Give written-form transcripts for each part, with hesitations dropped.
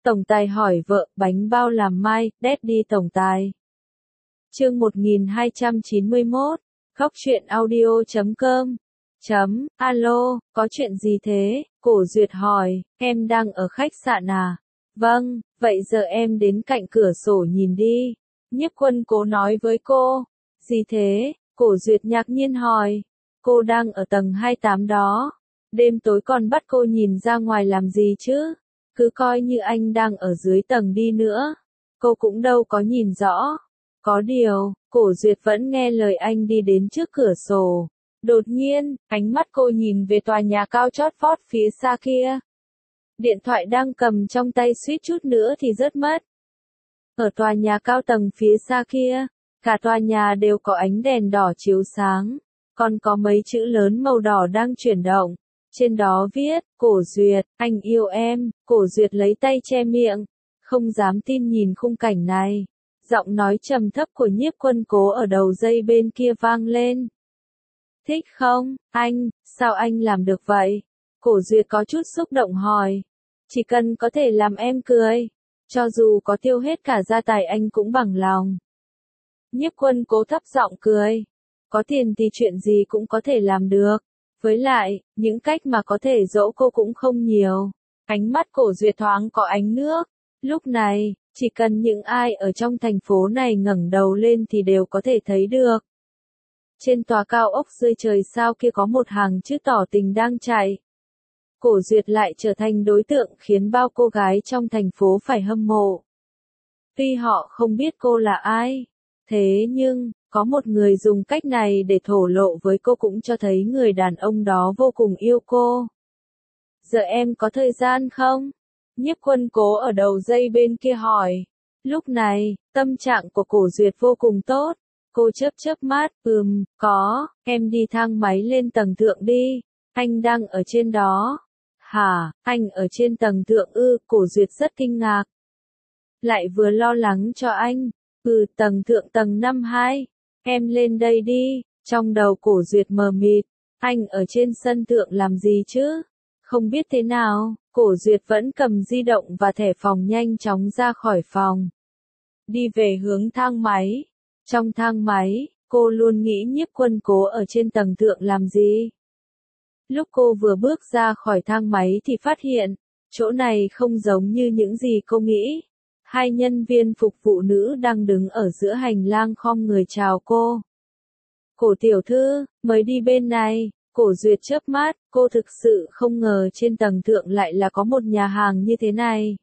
Tổng tài hỏi vợ, bánh bao làm mai, Daddy tổng tài. Chương 1291, khóc chuyện audio.com. Alo, có chuyện gì thế? Cổ Duyệt hỏi, em đang ở khách sạn à? Vâng, vậy giờ em đến cạnh cửa sổ nhìn đi. Nhiếp Quân Cố nói với cô. Gì thế? Cổ Duyệt ngạc nhiên hỏi. Cô đang ở tầng 28 đó. Đêm tối còn bắt cô nhìn ra ngoài làm gì chứ? Cứ coi như anh đang ở dưới tầng đi nữa. Cô cũng đâu có nhìn rõ. Có điều, Cổ Duyệt vẫn nghe lời anh đi đến trước cửa sổ. Đột nhiên, ánh mắt cô nhìn về tòa nhà cao chót vót phía xa kia. Điện thoại đang cầm trong tay suýt chút nữa thì rớt mất. Ở tòa nhà cao tầng phía xa kia, cả tòa nhà đều có ánh đèn đỏ chiếu sáng, còn có mấy chữ lớn màu đỏ đang chuyển động. Trên đó viết, Cổ Duyệt, anh yêu em. Cổ Duyệt lấy tay che miệng, không dám tin nhìn khung cảnh này. Giọng nói trầm thấp của Nhiếp Quân Cố ở đầu dây bên kia vang lên. Thích không, anh, sao anh làm được vậy? Cổ Duyệt có chút xúc động hỏi. Chỉ cần có thể làm em cười, cho dù có tiêu hết cả gia tài anh cũng bằng lòng. Nhiếp Quân Cố thấp giọng cười. Có tiền thì chuyện gì cũng có thể làm được. Với lại, những cách mà có thể dỗ cô cũng không nhiều. Ánh mắt Cổ Duyệt thoáng có ánh nước. Lúc này, chỉ cần những ai ở trong thành phố này ngẩng đầu lên thì đều có thể thấy được. Trên tòa cao ốc dưới trời sao kia có một hàng chữ tỏ tình đang chạy. Cổ Duyệt lại trở thành đối tượng khiến bao cô gái trong thành phố phải hâm mộ. Tuy họ không biết cô là ai, thế nhưng, có một người dùng cách này để thổ lộ với cô cũng cho thấy người đàn ông đó vô cùng yêu cô. Giờ em có thời gian không? Nhiếp Quân Cố ở đầu dây bên kia hỏi. Lúc này, tâm trạng của Cổ Duyệt vô cùng tốt. Cô chớp chớp mắt, có, em đi thang máy lên tầng thượng đi. Anh đang ở trên đó. Hả, anh ở trên tầng thượng ư? Cổ Duyệt rất kinh ngạc. Lại vừa lo lắng cho anh. Tầng thượng tầng 52. Em lên đây đi. Trong đầu Cổ Duyệt mờ mịt. Anh ở trên sân thượng làm gì chứ? Không biết thế nào, Cổ Duyệt vẫn cầm di động và thẻ phòng nhanh chóng ra khỏi phòng. Đi về hướng thang máy. Trong thang máy, cô luôn nghĩ Nhiếp Quân Cố ở trên tầng thượng làm gì. Lúc cô vừa bước ra khỏi thang máy thì phát hiện, chỗ này không giống như những gì cô nghĩ. Hai nhân viên phục vụ nữ đang đứng ở giữa hành lang khom người chào cô. Cổ tiểu thư, mới đi bên này. Cổ Duyệt chớp mắt, cô thực sự không ngờ trên tầng thượng lại là có một nhà hàng như thế này.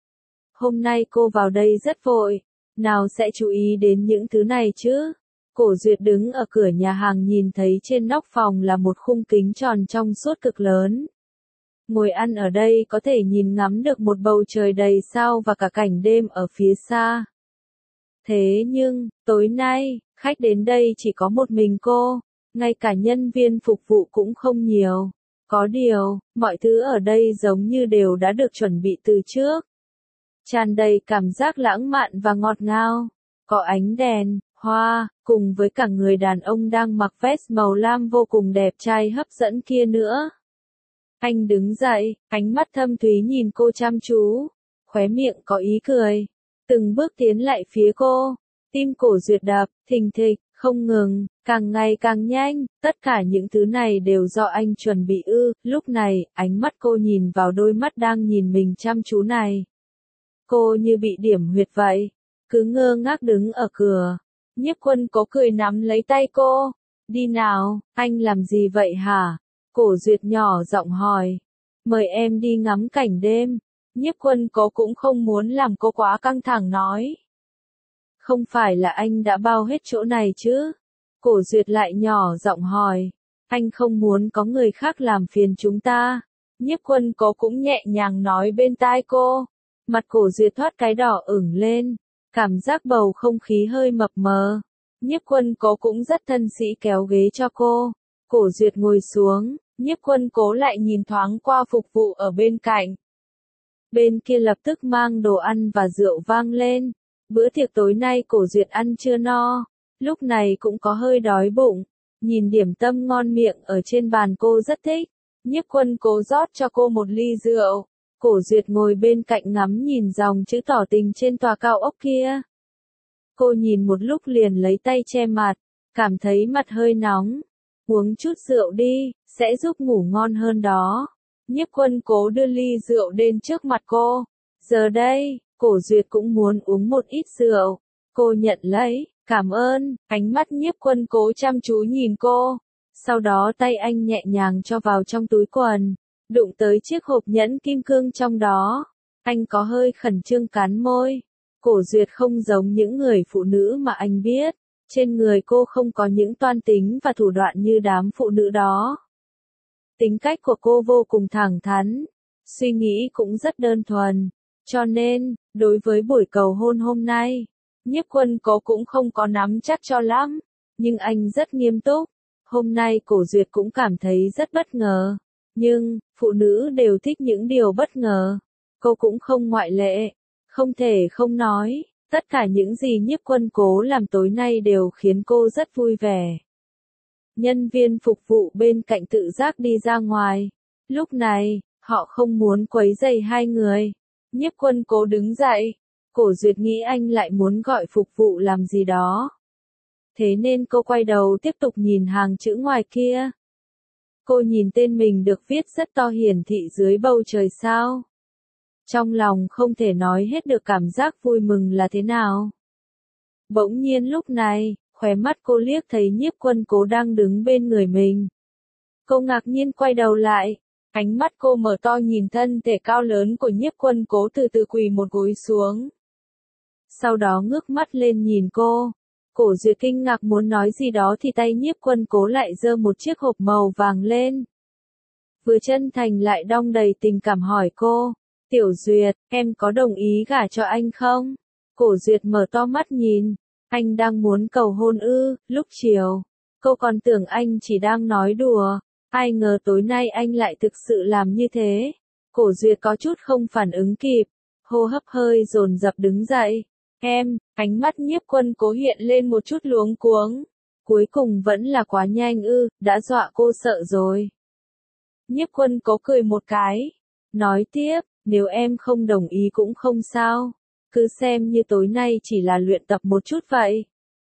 Hôm nay cô vào đây rất vội, nào sẽ chú ý đến những thứ này chứ? Cổ Duyệt đứng ở cửa nhà hàng nhìn thấy trên nóc phòng là một khung kính tròn trong suốt cực lớn. Ngồi ăn ở đây có thể nhìn ngắm được một bầu trời đầy sao và cả cảnh đêm ở phía xa. Thế nhưng, tối nay, khách đến đây chỉ có một mình cô. Ngay cả nhân viên phục vụ cũng không nhiều. Có điều, mọi thứ ở đây giống như đều đã được chuẩn bị từ trước. Tràn đầy cảm giác lãng mạn và ngọt ngào. Có ánh đèn, hoa, cùng với cả người đàn ông đang mặc vest màu lam vô cùng đẹp trai hấp dẫn kia nữa. Anh đứng dậy, ánh mắt thâm thúy nhìn cô chăm chú. Khóe miệng có ý cười. Từng bước tiến lại phía cô. Tim Cổ Duyệt đập, thình thịch. Không ngừng, càng ngày càng nhanh, tất cả những thứ này đều do anh chuẩn bị ư. Lúc này, ánh mắt cô nhìn vào đôi mắt đang nhìn mình chăm chú này. Cô như bị điểm huyệt vậy, cứ ngơ ngác đứng ở cửa. Nhiếp Quân Cố cười nắm lấy tay cô. Đi nào, anh làm gì vậy hả? Cổ Duyệt nhỏ giọng hỏi. Mời em đi ngắm cảnh đêm. Nhiếp Quân Cố cũng không muốn làm cô quá căng thẳng nói. Không phải là anh đã bao hết chỗ này chứ? Cổ Duyệt lại nhỏ giọng hỏi. Anh không muốn có người khác làm phiền chúng ta. Nhiếp Quân Cố cũng nhẹ nhàng nói bên tai cô. Mặt Cổ Duyệt thoát cái đỏ ửng lên. Cảm giác bầu không khí hơi mập mờ. Nhiếp Quân Cố cũng rất thân sĩ kéo ghế cho cô. Cổ Duyệt ngồi xuống. Nhiếp Quân Cố lại nhìn thoáng qua phục vụ ở bên cạnh. Bên kia lập tức mang đồ ăn và rượu vang lên. Bữa tiệc tối nay Cổ Duyệt ăn chưa no, lúc này cũng có hơi đói bụng. Nhìn điểm tâm ngon miệng ở trên bàn cô rất thích. Nhiếp Quân Cố rót cho cô một ly rượu. Cổ Duyệt ngồi bên cạnh ngắm nhìn dòng chữ tỏ tình trên tòa cao ốc kia. Cô nhìn một lúc liền lấy tay che mặt, cảm thấy mặt hơi nóng. Uống chút rượu đi, sẽ giúp ngủ ngon hơn đó. Nhiếp Quân Cố đưa ly rượu đến trước mặt cô. Giờ đây, Cổ Duyệt cũng muốn uống một ít rượu. Cô nhận lấy, cảm ơn, ánh mắt Nhiếp Quân Cố chăm chú nhìn cô. Sau đó tay anh nhẹ nhàng cho vào trong túi quần, đụng tới chiếc hộp nhẫn kim cương trong đó. Anh có hơi khẩn trương cắn môi. Cổ Duyệt không giống những người phụ nữ mà anh biết. Trên người cô không có những toan tính và thủ đoạn như đám phụ nữ đó. Tính cách của cô vô cùng thẳng thắn, suy nghĩ cũng rất đơn thuần. Cho nên, đối với buổi cầu hôn hôm nay, Nhiếp Quân Cố cũng không có nắm chắc cho lắm. Nhưng anh rất nghiêm túc. Hôm nay Cổ Duyệt cũng cảm thấy rất bất ngờ. Nhưng, phụ nữ đều thích những điều bất ngờ. Cô cũng không ngoại lệ. Không thể không nói, tất cả những gì Nhiếp Quân Cố làm tối nay đều khiến cô rất vui vẻ. Nhân viên phục vụ bên cạnh tự giác đi ra ngoài. Lúc này, họ không muốn quấy rầy hai người. Nhiếp Quân Cố đứng dậy. Cổ Duyệt nghĩ anh lại muốn gọi phục vụ làm gì đó. Thế nên cô quay đầu tiếp tục nhìn hàng chữ ngoài kia. Cô nhìn tên mình được viết rất to hiển thị dưới bầu trời sao. Trong lòng không thể nói hết được cảm giác vui mừng là thế nào. Bỗng nhiên lúc này, khóe mắt cô liếc thấy Nhiếp Quân Cố đang đứng bên người mình. Cô ngạc nhiên quay đầu lại, ánh mắt cô mở to nhìn thân thể cao lớn của Nhiếp Quân Cố từ từ quỳ một gối xuống. Sau đó ngước mắt lên nhìn cô. Cổ Duyệt kinh ngạc muốn nói gì đó thì tay Nhiếp Quân Cố lại giơ một chiếc hộp màu vàng lên. Vừa chân thành lại đong đầy tình cảm hỏi cô. Tiểu Duyệt, em có đồng ý gả cho anh không? Cổ Duyệt mở to mắt nhìn. Anh đang muốn cầu hôn ư? Lúc chiều, cô còn tưởng anh chỉ đang nói đùa. Ai ngờ tối nay anh lại thực sự làm như thế. Cổ Duyệt có chút không phản ứng kịp. Hô hấp hơi dồn dập đứng dậy. Em, ánh mắt Nhiếp Quân Cố hiện lên một chút luống cuống. Cuối cùng vẫn là quá nhanh ư, đã dọa cô sợ rồi. Nhiếp Quân Cố cười một cái. Nói tiếp, nếu em không đồng ý cũng không sao. Cứ xem như tối nay chỉ là luyện tập một chút vậy.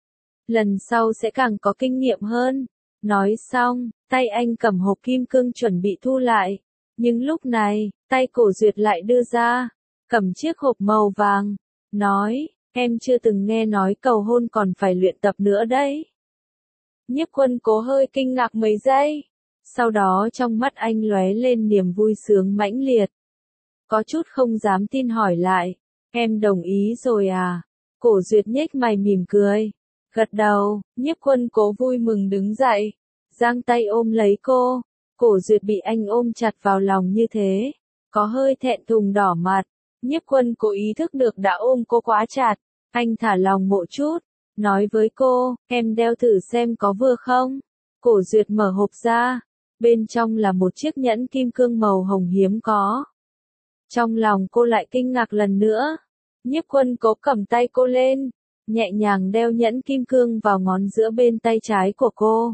Lần sau sẽ càng có kinh nghiệm hơn. Nói xong, tay anh cầm hộp kim cương chuẩn bị thu lại. Nhưng lúc này, tay Cổ Duyệt lại đưa ra. Cầm chiếc hộp màu vàng. Nói, em chưa từng nghe nói cầu hôn còn phải luyện tập nữa đấy. Nhiếp Quân Cố hơi kinh ngạc mấy giây. Sau đó trong mắt anh lóe lên niềm vui sướng mãnh liệt. Có chút không dám tin hỏi lại. Em đồng ý rồi à? Cổ Duyệt nhếch mày mỉm cười. Gật đầu, Nhiếp Quân Cố vui mừng đứng dậy. Giang tay ôm lấy cô. Cổ Duyệt bị anh ôm chặt vào lòng như thế. Có hơi thẹn thùng đỏ mặt. Nhiếp Quân Cố ý thức được đã ôm cô quá chặt. Anh thả lòng một chút. Nói với cô, em đeo thử xem có vừa không? Cổ Duyệt mở hộp ra. Bên trong là một chiếc nhẫn kim cương màu hồng hiếm có. Trong lòng cô lại kinh ngạc lần nữa. Nhiếp Quân Cố cầm tay cô lên, nhẹ nhàng đeo nhẫn kim cương vào ngón giữa bên tay trái của cô.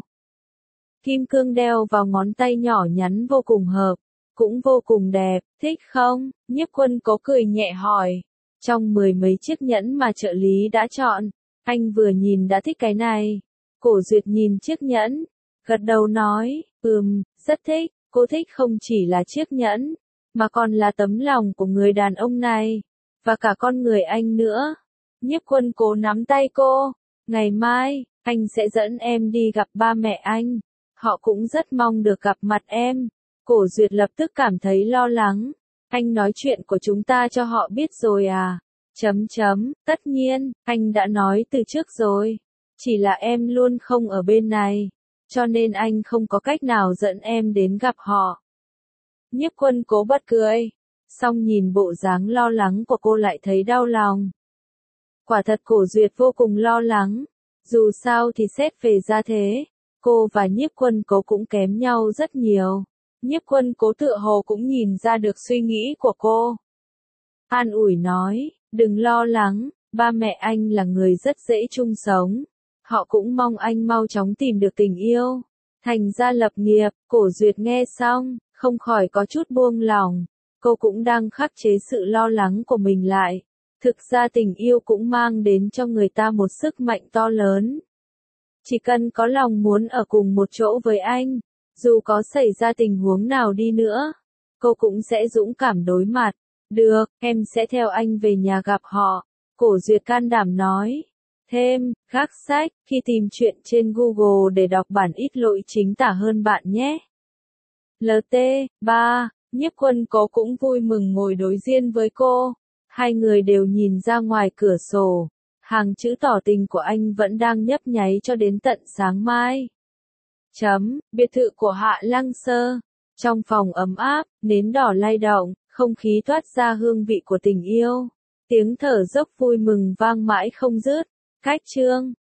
Kim cương đeo vào ngón tay nhỏ nhắn vô cùng hợp, cũng vô cùng đẹp, thích không? Nhiếp Quân Cố cười nhẹ hỏi. Trong mười mấy chiếc nhẫn mà trợ lý đã chọn, anh vừa nhìn đã thích cái này. Cổ Duyệt nhìn chiếc nhẫn, gật đầu nói, rất thích, cô thích không chỉ là chiếc nhẫn, mà còn là tấm lòng của người đàn ông này, và cả con người anh nữa. Nhiếp Quân Cố nắm tay cô, ngày mai, anh sẽ dẫn em đi gặp ba mẹ anh, họ cũng rất mong được gặp mặt em. Cổ Duyệt lập tức cảm thấy lo lắng, anh nói chuyện của chúng ta cho họ biết rồi à? Tất nhiên, anh đã nói từ trước rồi, chỉ là em luôn không ở bên này, cho nên anh không có cách nào dẫn em đến gặp họ. Nhiếp Quân Cố bật cười, xong nhìn bộ dáng lo lắng của cô lại thấy đau lòng. Quả thật Cổ Duyệt vô cùng lo lắng, dù sao thì xét về gia thế, cô và Nhiếp Quân Cố cũng kém nhau rất nhiều. Nhiếp Quân Cố tựa hồ cũng nhìn ra được suy nghĩ của cô. An ủi nói, đừng lo lắng, ba mẹ anh là người rất dễ chung sống. Họ cũng mong anh mau chóng tìm được tình yêu, thành gia lập nghiệp. Cổ Duyệt nghe xong, không khỏi có chút buông lòng. cô cũng đang khắc chế sự lo lắng của mình lại. Thực ra tình yêu cũng mang đến cho người ta một sức mạnh to lớn. Chỉ cần có lòng muốn ở cùng một chỗ với anh, dù có xảy ra tình huống nào đi nữa, cô cũng sẽ dũng cảm đối mặt. Được, em sẽ theo anh về nhà gặp họ, Cổ Duyệt can đảm nói. Thêm, gác sách, khi tìm chuyện trên Google để đọc bản ít lỗi chính tả hơn bạn nhé. LT, 3, Nhiếp Quân Cố cũng vui mừng ngồi đối diện với cô. Hai người đều nhìn ra ngoài cửa sổ. Hàng chữ tỏ tình của anh vẫn đang nhấp nháy cho đến tận sáng mai. Biệt thự của Hạ Lăng Sơ. Trong phòng ấm áp, nến đỏ lay động, không khí toát ra hương vị của tình yêu. Tiếng thở dốc vui mừng vang mãi không dứt. Cách chương